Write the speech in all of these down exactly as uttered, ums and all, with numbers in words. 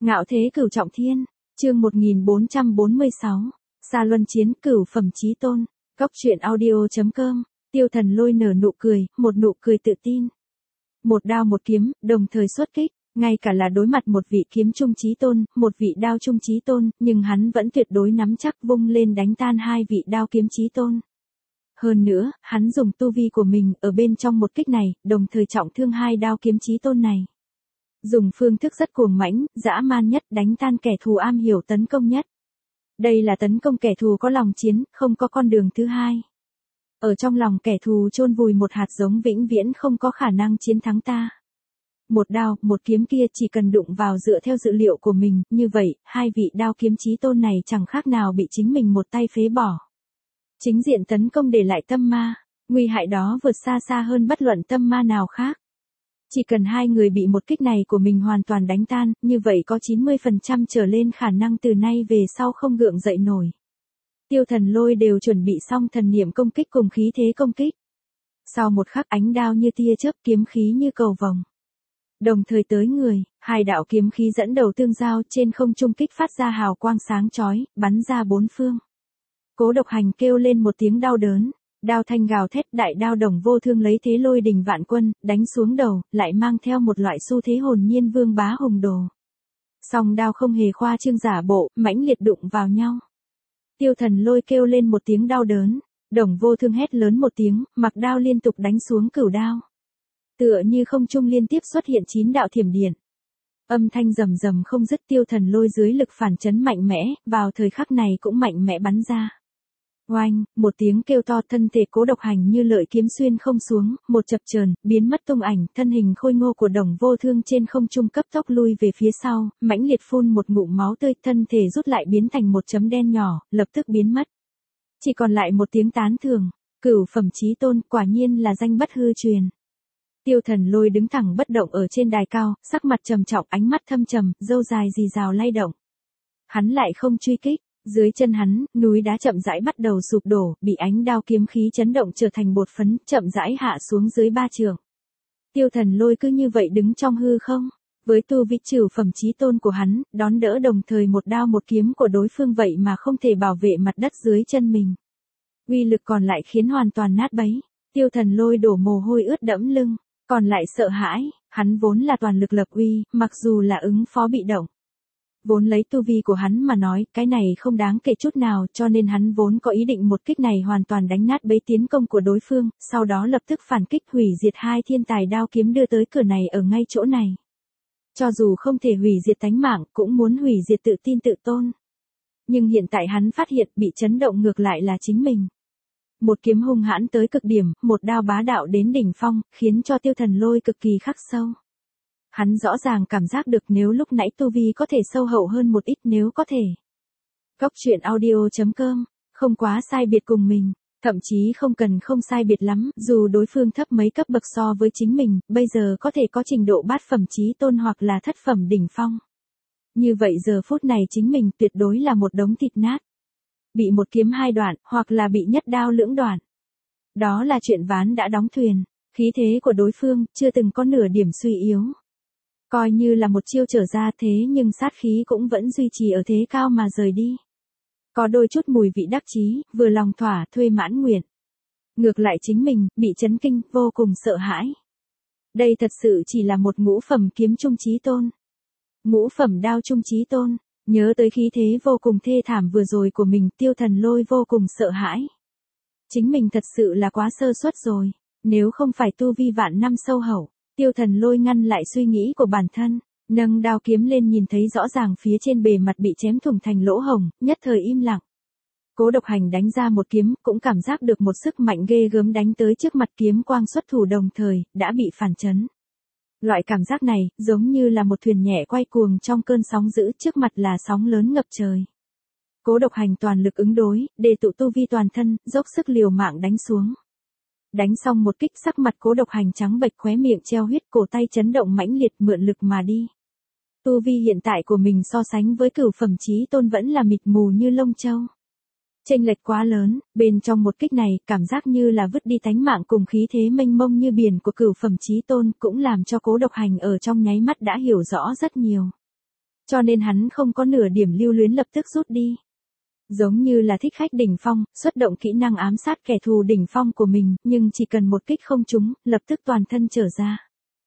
Ngạo thế cửu trọng thiên, chương một nghìn bốn trăm bốn mươi sáu, Sa Luân chiến cửu phẩm chí tôn, Cốc truyện audio.com, Tiêu Thần Lôi nở nụ cười, một nụ cười tự tin. Một đao một kiếm, đồng thời xuất kích, ngay cả là đối mặt một vị kiếm trung chí tôn, một vị đao trung chí tôn, nhưng hắn vẫn tuyệt đối nắm chắc vung lên đánh tan hai vị đao kiếm chí tôn. Hơn nữa, hắn dùng tu vi của mình ở bên trong một kích này, đồng thời trọng thương hai đao kiếm chí tôn này. Dùng phương thức rất cuồng mãnh, dã man nhất, đánh tan kẻ thù am hiểu tấn công nhất. Đây là tấn công kẻ thù có lòng chiến, không có con đường thứ hai. Ở trong lòng kẻ thù chôn vùi một hạt giống vĩnh viễn không có khả năng chiến thắng ta. Một đao, một kiếm kia chỉ cần đụng vào dựa theo dự liệu của mình, như vậy, hai vị đao kiếm chí tôn này chẳng khác nào bị chính mình một tay phế bỏ. Chính diện tấn công để lại tâm ma, nguy hại đó vượt xa xa hơn bất luận tâm ma nào khác. Chỉ cần hai người bị một kích này của mình hoàn toàn đánh tan, như vậy có chín mươi phần trăm trở lên khả năng từ nay về sau không gượng dậy nổi. Tiêu Thần Lôi đều chuẩn bị xong thần niệm công kích cùng khí thế công kích. Sau một khắc ánh đao như tia chớp, kiếm khí như cầu vồng. Đồng thời tới người, hai đạo kiếm khí dẫn đầu tương giao trên không trung kích phát ra hào quang sáng chói, bắn ra bốn phương. Cố Độc Hành kêu lên một tiếng đau đớn. Đao thanh gào thét, đại đao Đồng Vô Thương lấy thế lôi đình vạn quân, đánh xuống đầu, lại mang theo một loại xu thế hồn nhiên vương bá hùng đồ. Song đao không hề khoa trương giả bộ, mãnh liệt đụng vào nhau. Tiêu Thần Lôi kêu lên một tiếng đau đớn, Đồng Vô Thương hét lớn một tiếng, mặc đao liên tục đánh xuống cửu đao. Tựa như không trung liên tiếp xuất hiện chín đạo thiểm điện. Âm thanh rầm rầm không dứt, Tiêu Thần Lôi dưới lực phản chấn mạnh mẽ, vào thời khắc này cũng mạnh mẽ bắn ra. Oanh, một tiếng kêu to, thân thể Cố Độc Hành như lợi kiếm xuyên không xuống, một chập chờn, biến mất tung ảnh, thân hình khôi ngô của Đồng Vô Thương trên không trung cấp tốc lui về phía sau, mãnh liệt phun một ngụm máu tươi, thân thể rút lại biến thành một chấm đen nhỏ, lập tức biến mất. Chỉ còn lại một tiếng tán thưởng, cửu phẩm chí tôn, quả nhiên là danh bất hư truyền. Tiêu Thần Lôi đứng thẳng bất động ở trên đài cao, sắc mặt trầm trọng, ánh mắt thâm trầm, râu dài rì rào lay động. Hắn lại không truy kích. Dưới chân hắn, núi đá chậm rãi bắt đầu sụp đổ, bị ánh đao kiếm khí chấn động trở thành bột phấn, chậm rãi hạ xuống dưới ba trượng. Tiêu Thần Lôi cứ như vậy đứng trong hư không, với tu vi cửu phẩm chí tôn của hắn, đón đỡ đồng thời một đao một kiếm của đối phương vậy mà không thể bảo vệ mặt đất dưới chân mình. Uy lực còn lại khiến hoàn toàn nát bấy. Tiêu Thần Lôi đổ mồ hôi ướt đẫm lưng, còn lại sợ hãi, hắn vốn là toàn lực lập uy, mặc dù là ứng phó bị động. Vốn lấy tu vi của hắn mà nói, cái này không đáng kể chút nào, cho nên hắn vốn có ý định một kích này hoàn toàn đánh nát bấy tiến công của đối phương, sau đó lập tức phản kích hủy diệt hai thiên tài đao kiếm đưa tới cửa này ở ngay chỗ này. Cho dù không thể hủy diệt tánh mạng, cũng muốn hủy diệt tự tin tự tôn. Nhưng hiện tại hắn phát hiện bị chấn động ngược lại là chính mình. Một kiếm hung hãn tới cực điểm, một đao bá đạo đến đỉnh phong, khiến cho Tiêu Thần Lôi cực kỳ khắc sâu. Hắn rõ ràng cảm giác được nếu lúc nãy tu vi có thể sâu hậu hơn một ít, nếu có thể. Cốc truyện audio.com, không quá sai biệt cùng mình, thậm chí không cần không sai biệt lắm, dù đối phương thấp mấy cấp bậc so với chính mình, bây giờ có thể có trình độ bát phẩm chí tôn hoặc là thất phẩm đỉnh phong. Như vậy giờ phút này chính mình tuyệt đối là một đống thịt nát. Bị một kiếm hai đoạn, hoặc là bị nhất đao lưỡng đoạn. Đó là chuyện ván đã đóng thuyền, khí thế của đối phương chưa từng có nửa điểm suy yếu. Coi như là một chiêu trở ra thế nhưng sát khí cũng vẫn duy trì ở thế cao mà rời đi. Có đôi chút mùi vị đắc chí, vừa lòng thỏa thuê mãn nguyện. Ngược lại chính mình, bị chấn kinh, vô cùng sợ hãi. Đây thật sự chỉ là một ngũ phẩm kiếm trung chí tôn. Ngũ phẩm đao trung chí tôn, nhớ tới khí thế vô cùng thê thảm vừa rồi của mình, Tiêu Thần Lôi vô cùng sợ hãi. Chính mình thật sự là quá sơ suất rồi, nếu không phải tu vi vạn năm sâu hậu. Tiêu Thần Lôi ngăn lại suy nghĩ của bản thân, nâng đao kiếm lên nhìn thấy rõ ràng phía trên bề mặt bị chém thủng thành lỗ hồng, nhất thời im lặng. Cố Độc Hành đánh ra một kiếm, cũng cảm giác được một sức mạnh ghê gớm đánh tới trước mặt, kiếm quang xuất thủ đồng thời, đã bị phản chấn. Loại cảm giác này, giống như là một thuyền nhẹ quay cuồng trong cơn sóng dữ, trước mặt là sóng lớn ngập trời. Cố Độc Hành toàn lực ứng đối, để tụ tu vi toàn thân, dốc sức liều mạng đánh xuống. Đánh xong một kích, sắc mặt Cố Độc Hành trắng bệch, khóe miệng treo huyết, cổ tay chấn động mãnh liệt, mượn lực mà đi. Tu vi hiện tại của mình so sánh với cửu phẩm chí tôn vẫn là mịt mù như lông châu. Chênh lệch quá lớn, bên trong một kích này, cảm giác như là vứt đi tánh mạng cùng khí thế mênh mông như biển của cửu phẩm chí tôn, cũng làm cho Cố Độc Hành ở trong nháy mắt đã hiểu rõ rất nhiều. Cho nên hắn không có nửa điểm lưu luyến lập tức rút đi. Giống như là thích khách đỉnh phong, xuất động kỹ năng ám sát kẻ thù đỉnh phong của mình, nhưng chỉ cần một kích không trúng, lập tức toàn thân trở ra.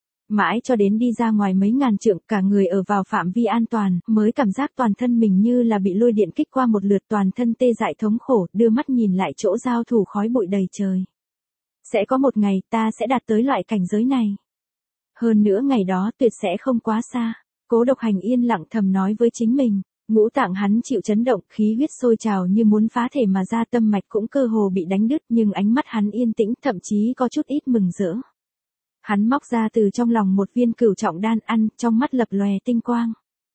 Mãi cho đến đi ra ngoài mấy ngàn trượng, cả người ở vào phạm vi an toàn, mới cảm giác toàn thân mình như là bị lôi điện kích qua một lượt, toàn thân tê dại thống khổ, đưa mắt nhìn lại chỗ giao thủ khói bụi đầy trời. Sẽ có một ngày ta sẽ đạt tới loại cảnh giới này. Hơn nữa ngày đó tuyệt sẽ không quá xa. Cố Độc Hành yên lặng thầm nói với chính mình. Ngũ tạng hắn chịu chấn động, khí huyết sôi trào như muốn phá thể mà ra, tâm mạch cũng cơ hồ bị đánh đứt, nhưng ánh mắt hắn yên tĩnh, thậm chí có chút ít mừng rỡ. Hắn móc ra từ trong lòng một viên cửu trọng đan ăn, trong mắt lập lòe tinh quang.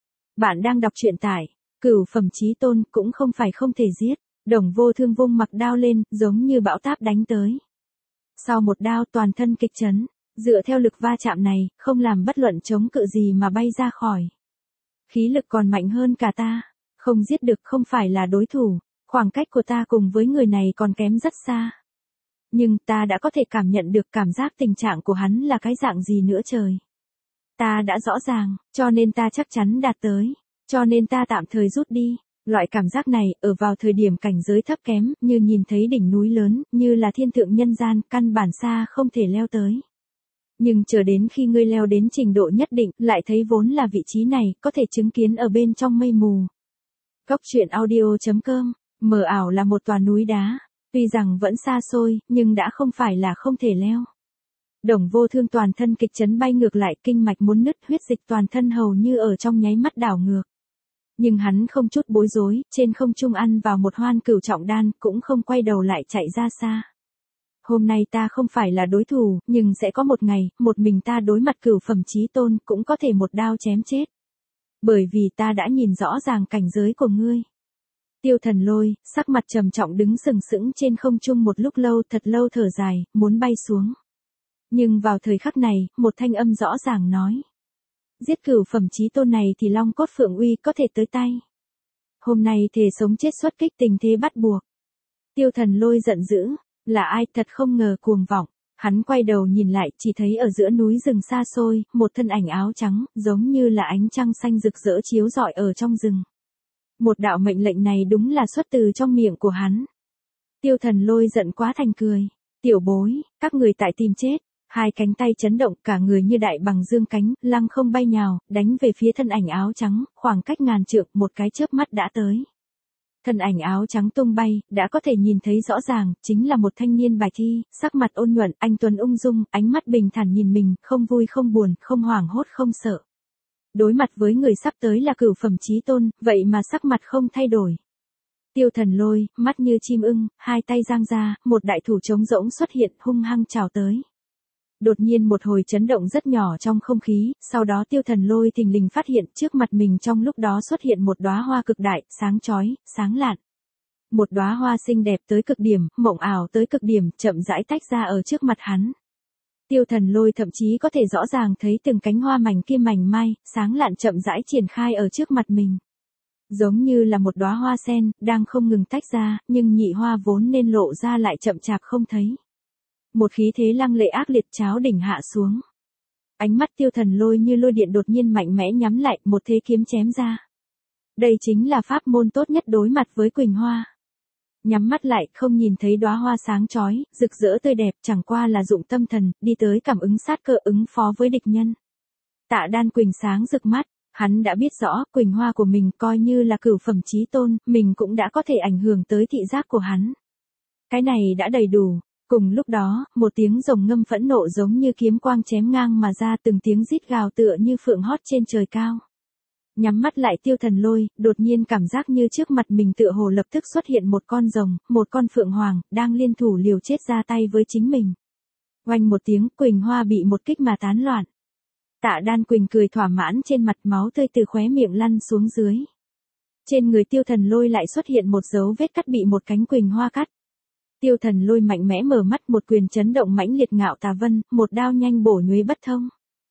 Bạn đang đọc truyện tại Cửu Phẩm Chí Tôn, cũng không phải không thể giết. Đồng Vô Thương vung mặc đao lên, giống như bão táp đánh tới. Sau một đao toàn thân kịch chấn, dựa theo lực va chạm này, không làm bất luận chống cự gì mà bay ra khỏi. Khí lực còn mạnh hơn cả ta, không giết được, không phải là đối thủ, khoảng cách của ta cùng với người này còn kém rất xa. Nhưng ta đã có thể cảm nhận được cảm giác tình trạng của hắn là cái dạng gì nữa trời. Ta đã rõ ràng, cho nên ta chắc chắn đạt tới, cho nên ta tạm thời rút đi. Loại cảm giác này, ở vào thời điểm cảnh giới thấp kém, như nhìn thấy đỉnh núi lớn, như là thiên thượng nhân gian, căn bản xa không thể leo tới. Nhưng chờ đến khi ngươi leo đến trình độ nhất định, lại thấy vốn là vị trí này, có thể chứng kiến ở bên trong mây mù. Cốc truyện audio chấm com, mờ ảo là một tòa núi đá, tuy rằng vẫn xa xôi, nhưng đã không phải là không thể leo. Đồng Vô Thương toàn thân kịch chấn bay ngược lại, kinh mạch muốn nứt, huyết dịch toàn thân hầu như ở trong nháy mắt đảo ngược. Nhưng hắn không chút bối rối, trên không trung ăn vào một hoan cửu trọng đan, cũng không quay đầu lại chạy ra xa. Hôm nay ta không phải là đối thủ, nhưng sẽ có một ngày, một mình ta đối mặt Cửu Phẩm Chí Tôn, cũng có thể một đao chém chết. Bởi vì ta đã nhìn rõ ràng cảnh giới của ngươi. Tiêu Thần Lôi, sắc mặt trầm trọng đứng sừng sững trên không trung một lúc lâu, thật lâu thở dài, muốn bay xuống. Nhưng vào thời khắc này, một thanh âm rõ ràng nói. Giết Cửu Phẩm Chí Tôn này thì Long Cốt Phượng Uy có thể tới tay. Hôm nay thề sống chết xuất kích, tình thế bắt buộc. Tiêu Thần Lôi giận dữ, là ai, thật không ngờ cuồng vọng. Hắn quay đầu nhìn lại, chỉ thấy ở giữa núi rừng xa xôi, một thân ảnh áo trắng, giống như là ánh trăng xanh rực rỡ chiếu rọi ở trong rừng. Một đạo mệnh lệnh này đúng là xuất từ trong miệng của hắn. Tiêu Thần Lôi giận quá thành cười. Tiểu bối, các người tại tìm chết. Hai cánh tay chấn động, cả người như đại bằng dương cánh, lăng không bay nhào, đánh về phía thân ảnh áo trắng, khoảng cách ngàn trượng, một cái chớp mắt đã tới. Thân ảnh áo trắng tung bay, đã có thể nhìn thấy rõ ràng, chính là một thanh niên bạch y, sắc mặt ôn nhuận, anh tuấn ung dung, ánh mắt bình thản nhìn mình, không vui không buồn, không hoảng hốt không sợ. Đối mặt với người sắp tới là Cửu Phẩm Chí Tôn, vậy mà sắc mặt không thay đổi. Tiêu Thần Lôi, mắt như chim ưng, hai tay giang ra, một đại thủ trống rỗng xuất hiện, hung hăng chào tới. Đột nhiên một hồi chấn động rất nhỏ trong không khí, sau đó Tiêu Thần Lôi thình lình phát hiện trước mặt mình trong lúc đó xuất hiện một đóa hoa cực đại, sáng chói, sáng lạn. Một đóa hoa xinh đẹp tới cực điểm, mộng ảo tới cực điểm, chậm rãi tách ra ở trước mặt hắn. Tiêu Thần Lôi thậm chí có thể rõ ràng thấy từng cánh hoa mảnh kim mảnh mai, sáng lạn chậm rãi triển khai ở trước mặt mình. Giống như là một đóa hoa sen, đang không ngừng tách ra, nhưng nhị hoa vốn nên lộ ra lại chậm chạp không thấy. Một khí thế lăng lệ ác liệt cháo đỉnh hạ xuống. Ánh mắt Tiêu Thần Lôi như lôi điện đột nhiên mạnh mẽ nhắm lại, một thế kiếm chém ra. Đây chính là pháp môn tốt nhất đối mặt với Quỳnh Hoa. Nhắm mắt lại, không nhìn thấy đóa hoa sáng chói, rực rỡ tươi đẹp, chẳng qua là dụng tâm thần, đi tới cảm ứng sát cơ ứng phó với địch nhân. Tạ Đan Quỳnh sáng rực mắt, hắn đã biết rõ, Quỳnh Hoa của mình coi như là Cửu Phẩm Chí Tôn, mình cũng đã có thể ảnh hưởng tới thị giác của hắn. Cái này đã đầy đủ. Cùng lúc đó, một tiếng rồng ngâm phẫn nộ giống như kiếm quang chém ngang mà ra, từng tiếng rít gào tựa như phượng hót trên trời cao. Nhắm mắt lại Tiêu Thần Lôi, đột nhiên cảm giác như trước mặt mình tựa hồ lập tức xuất hiện một con rồng, một con phượng hoàng, đang liên thủ liều chết ra tay với chính mình. Oanh một tiếng, Quỳnh Hoa bị một kích mà tán loạn. Tạ Đan Quỳnh cười thỏa mãn, trên mặt máu tươi từ khóe miệng lăn xuống dưới. Trên người Tiêu Thần Lôi lại xuất hiện một dấu vết cắt bị một cánh Quỳnh Hoa cắt. Tiêu Thần Lôi mạnh mẽ mở mắt, một quyền chấn động mãnh liệt Ngạo Tà Vân, một đao nhanh bổ nhuế bất thông.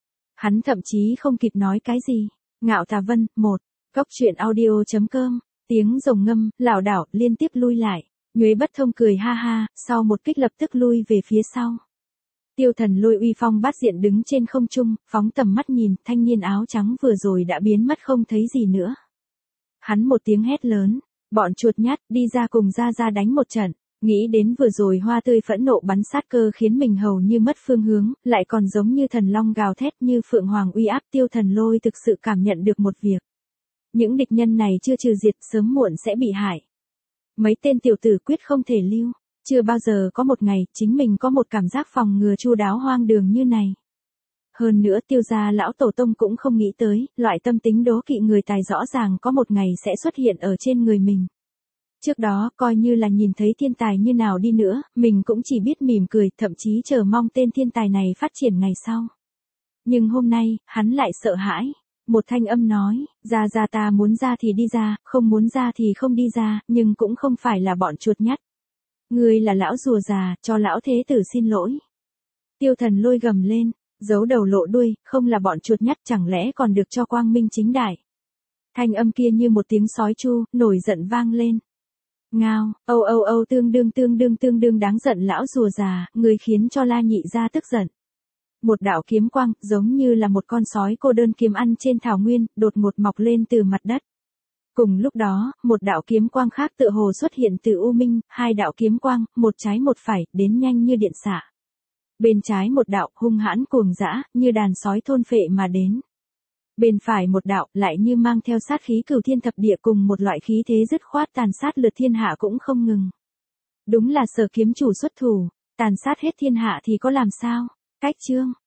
Hắn thậm chí không kịp nói cái gì. Ngạo Tà Vân, một. Cốc truyện audio chấm com, tiếng rồng ngâm, lảo đảo, liên tiếp lui lại. Nhuế bất thông cười ha ha, sau một kích lập tức lui về phía sau. Tiêu Thần Lôi uy phong bát diện đứng trên không trung, phóng tầm mắt nhìn, thanh niên áo trắng vừa rồi đã biến mất không thấy gì nữa. Hắn một tiếng hét lớn, bọn chuột nhắt, đi ra cùng ra ra đánh một trận. Nghĩ đến vừa rồi hoa tươi phẫn nộ bắn sát cơ khiến mình hầu như mất phương hướng, lại còn giống như thần long gào thét như phượng hoàng uy áp. Tiêu Thần Lôi thực sự cảm nhận được một việc. Những địch nhân này chưa trừ diệt sớm muộn sẽ bị hại. Mấy tên tiểu tử quyết không thể lưu. Chưa bao giờ có một ngày chính mình có một cảm giác phòng ngừa chu đáo hoang đường như này. Hơn nữa Tiêu gia lão tổ tông cũng không nghĩ tới, loại tâm tính đố kỵ người tài rõ ràng có một ngày sẽ xuất hiện ở trên người mình. Trước đó, coi như là nhìn thấy thiên tài như nào đi nữa, mình cũng chỉ biết mỉm cười, thậm chí chờ mong tên thiên tài này phát triển ngày sau. Nhưng hôm nay, hắn lại sợ hãi. Một thanh âm nói, ra ra ta muốn ra thì đi ra, không muốn ra thì không đi ra, nhưng cũng không phải là bọn chuột nhắt. Ngươi là lão rùa già, cho lão thế tử xin lỗi. Tiêu Thần Lôi gầm lên, giấu đầu lộ đuôi, không là bọn chuột nhắt chẳng lẽ còn được cho quang minh chính đại. Thanh âm kia như một tiếng sói chu, nổi giận vang lên. Ngao, âu âu âu tương đương tương đương tương đương đáng giận lão rùa già, người khiến cho La Nhị gia tức giận. Một đạo kiếm quang, giống như là một con sói cô đơn kiếm ăn trên thảo nguyên, đột ngột mọc lên từ mặt đất. Cùng lúc đó, một đạo kiếm quang khác tựa hồ xuất hiện từ U Minh, hai đạo kiếm quang, một trái một phải, đến nhanh như điện xạ. Bên trái một đạo, hung hãn cuồng dã, như đàn sói thôn phệ mà đến. Bên phải một đạo, lại như mang theo sát khí cửu thiên thập địa cùng một loại khí thế dứt khoát tàn sát lượt thiên hạ cũng không ngừng. Đúng là Sở kiếm chủ xuất thủ, tàn sát hết thiên hạ thì có làm sao? Cách chương